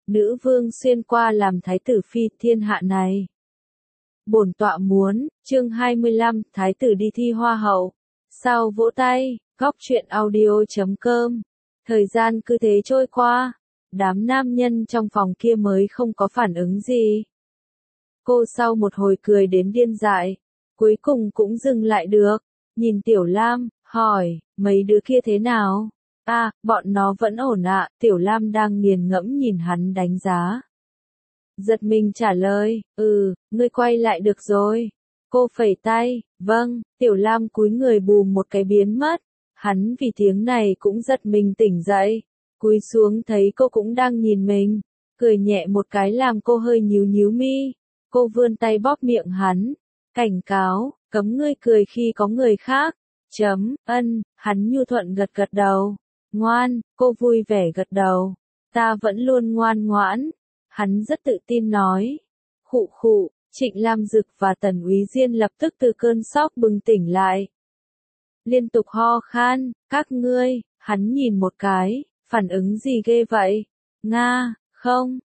nữ vương xuyên qua làm thái tử phi thiên hạ này. Bổn tọa muốn, chương 25, thái tử đi thi hoa hậu. Sau vỗ tay, góc truyện audio.com. Thời gian cứ thế trôi qua, đám nam nhân trong phòng kia mới không có phản ứng gì. Cô sau một hồi cười đến điên dại, cuối cùng cũng dừng lại được, nhìn Tiểu Lam, hỏi, mấy đứa kia thế nào? À, bọn nó vẫn ổn ạ, Tiểu Lam đang nghiền ngẫm nhìn hắn đánh giá. Giật mình trả lời, ngươi quay lại được rồi. Cô phẩy tay, vâng, Tiểu Lam cúi người bù một cái biến mất. Hắn vì tiếng này cũng giật mình tỉnh dậy, cúi xuống thấy cô cũng đang nhìn mình, cười nhẹ một cái làm cô hơi nhíu nhíu mi. Cô vươn tay bóp miệng hắn, cảnh cáo, cấm ngươi cười khi có người khác. Hắn nhu thuận gật gật đầu. Ngoan, cô vui vẻ gật đầu. Ta vẫn luôn ngoan ngoãn. Hắn rất tự tin nói. Khụ khụ, Trịnh Lam Dực và Tần Úy Diên lập tức từ cơn sốc bừng tỉnh lại. Liên tục ho khan, các ngươi, hắn nhìn một cái, phản ứng gì ghê vậy? Nga, không,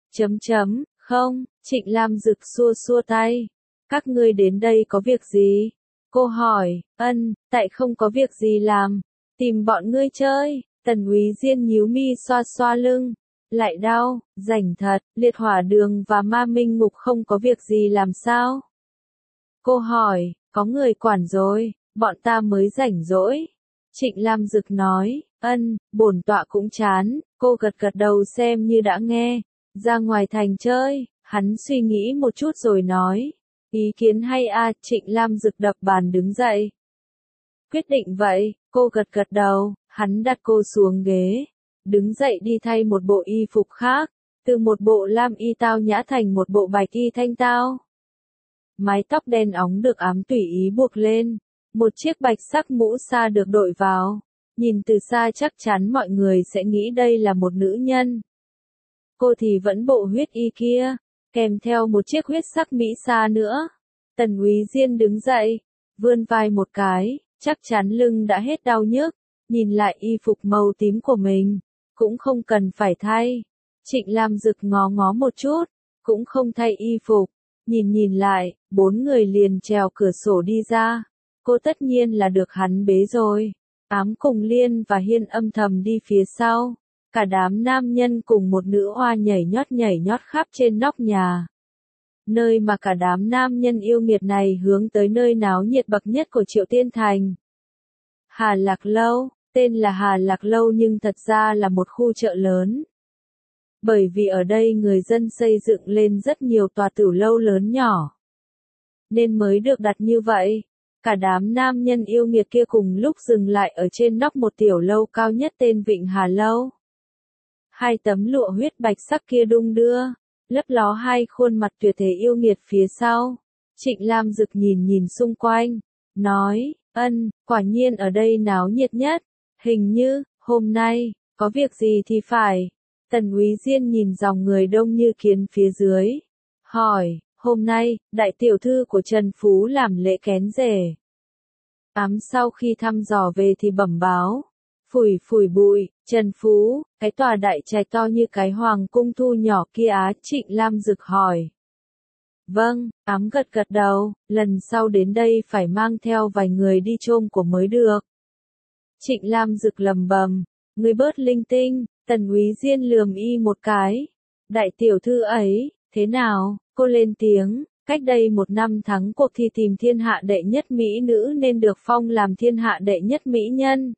không, Trịnh Lam Dực xua xua tay. Các ngươi đến đây có việc gì? Cô hỏi, tại không có việc gì làm, tìm bọn ngươi chơi. Tần Úy Diên nhíu mi xoa xoa lưng, lại đau, rảnh thật, Liệt Hỏa Đường và Ma Minh Ngục không có việc gì làm sao? Cô hỏi, có người quản rồi, bọn ta mới rảnh rỗi. Trịnh Lam Dực nói, bổn tọa cũng chán. Cô gật gật đầu xem như đã nghe. Ra ngoài thành chơi, hắn suy nghĩ một chút rồi nói, ý kiến hay à? Trịnh Lam Dực đập bàn đứng dậy. Quyết định vậy, cô gật gật đầu. Hắn đặt cô xuống ghế, đứng dậy đi thay một bộ y phục khác, từ một bộ lam y tao nhã thành một bộ bạch y thanh tao. Mái tóc đen óng được ám tùy ý buộc lên, một chiếc bạch sắc mũ sa được đội vào, nhìn từ xa chắc chắn mọi người sẽ nghĩ đây là một nữ nhân. Cô thì vẫn bộ huyết y kia, kèm theo một chiếc huyết sắc mỹ sa nữa. Tần Úy Diên đứng dậy, vươn vai một cái, chắc chắn lưng đã hết đau nhức. Nhìn lại y phục màu tím của mình, cũng không cần phải thay. Trịnh Lam Dực ngó ngó một chút, cũng không thay y phục. Nhìn lại, 4 người liền trèo cửa sổ đi ra. Cô tất nhiên là được hắn bế rồi. Ám cùng Liên và Hiên âm thầm đi phía sau. Cả đám nam nhân cùng một nữ oa nhảy nhót khắp trên nóc nhà. Nơi mà cả đám nam nhân yêu nghiệt này hướng tới nơi náo nhiệt bậc nhất của Triệu Tiên Thành. Hà Lạc Lâu. Tên là Hà Lạc Lâu nhưng thật ra là một khu chợ lớn. Bởi vì ở đây người dân xây dựng lên rất nhiều tòa tiểu lâu lớn nhỏ, nên mới được đặt như vậy. Cả đám nam nhân yêu nghiệt kia cùng lúc dừng lại ở trên nóc một tiểu lâu cao nhất tên Vịnh Hà Lâu. 2 tấm lụa huyết bạch sắc kia đung đưa, lấp ló 2 khuôn mặt tuyệt thế yêu nghiệt phía sau. Trịnh Lam Dực nhìn xung quanh, nói, quả nhiên ở đây náo nhiệt nhất. Hình như, hôm nay, có việc gì thì phải. Tần Úy Diên nhìn dòng người đông như kiến phía dưới. Hỏi, hôm nay, đại tiểu thư của Trần Phú làm lễ kén rể. Ám sau khi thăm dò về thì bẩm báo. Phủi bụi, Trần Phú, cái tòa đại trạch to như cái hoàng cung thu nhỏ kia á? Trịnh Lam Dực hỏi. Vâng, Ám gật đầu, lần sau đến đây phải mang theo vài người đi chôm của mới được. Trịnh Lam Dực lầm bầm, ngươi bớt linh tinh. Tần Úy Diên lườm y một cái. Đại tiểu thư ấy, thế nào? Cô lên tiếng, cách đây 1 năm thắng cuộc thi tìm thiên hạ đệ nhất mỹ nữ nên được phong làm thiên hạ đệ nhất mỹ nhân.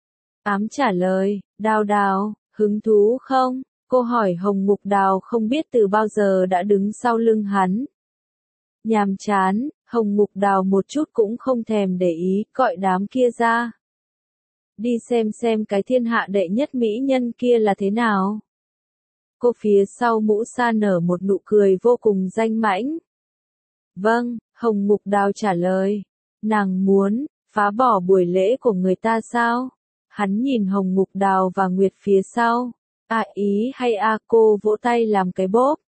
Ám trả lời, Đào, hứng thú không? Cô hỏi Hồng Mục Đào không biết từ bao giờ đã đứng sau lưng hắn. Nhàm chán, Hồng Mục Đào một chút cũng không thèm để ý, gọi đám kia ra. Đi xem cái thiên hạ đệ nhất mỹ nhân kia là thế nào. Cô phía sau mũ sa nở một nụ cười vô cùng danh mãnh. Vâng, Hồng Mục Đào trả lời. Nàng muốn phá bỏ buổi lễ của người ta sao? Hắn nhìn Hồng Mục Đào và Nguyệt phía sau. Ý hay cô vỗ tay làm cái bóp.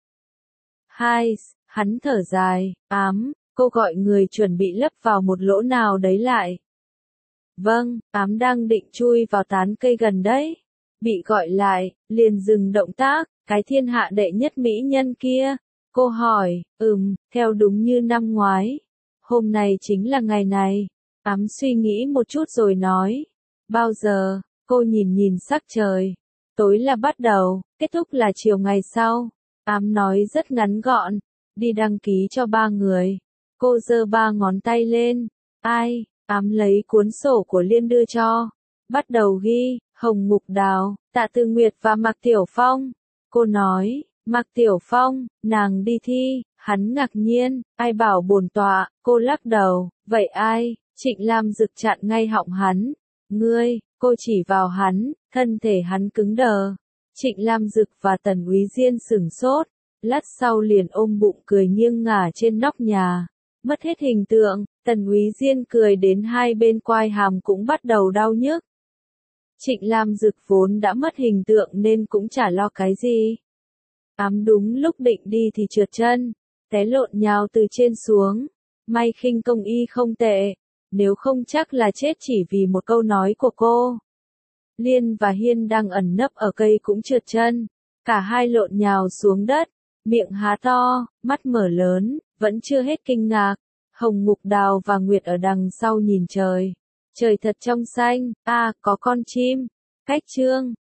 Hắn thở dài, Ám, cô gọi người chuẩn bị lấp vào một lỗ nào đấy lại. Vâng, Ám đang định chui vào tán cây gần đấy. Bị gọi lại, liền dừng động tác, cái thiên hạ đệ nhất mỹ nhân kia? Cô hỏi, theo đúng như năm ngoái. Hôm nay chính là ngày này. Ám suy nghĩ một chút rồi nói. Bao giờ? Cô nhìn nhìn sắc trời. Tối là bắt đầu, kết thúc là chiều ngày sau. Ám nói rất ngắn gọn. Đi đăng ký cho 3 người. Cô giơ 3 ngón tay lên. Ai? Ám lấy cuốn sổ của Liên đưa cho. Bắt đầu ghi, Hồng Mục Đào, Tạ Tư Nguyệt và Mạc Tiểu Phong. Cô nói, Mạc Tiểu Phong, nàng đi thi. Hắn ngạc nhiên, ai bảo bổn tọa? Cô lắc đầu, vậy ai? Trịnh Lam Dực chặn ngay họng hắn. Ngươi, cô chỉ vào hắn, thân thể hắn cứng đờ. Trịnh Lam Dực và Tần Úy Diên sửng sốt, lát sau liền ôm bụng cười nghiêng ngả trên nóc nhà. Mất hết hình tượng, Tần Úy Diên cười đến hai bên quai hàm cũng bắt đầu đau nhức. Trịnh Lam Dực vốn đã mất hình tượng nên cũng chả lo cái gì. Ám đúng lúc định đi thì trượt chân, té lộn nhào từ trên xuống. May khinh công y không tệ, nếu không chắc là chết chỉ vì một câu nói của cô. Liên và Hiên đang ẩn nấp ở cây cũng trượt chân, cả hai lộn nhào xuống đất, miệng há to, mắt mở lớn, vẫn chưa hết kinh ngạc. Hồng Mục Đào và Nguyệt ở đằng sau nhìn trời. Trời thật trong xanh, có con chim. Cách chương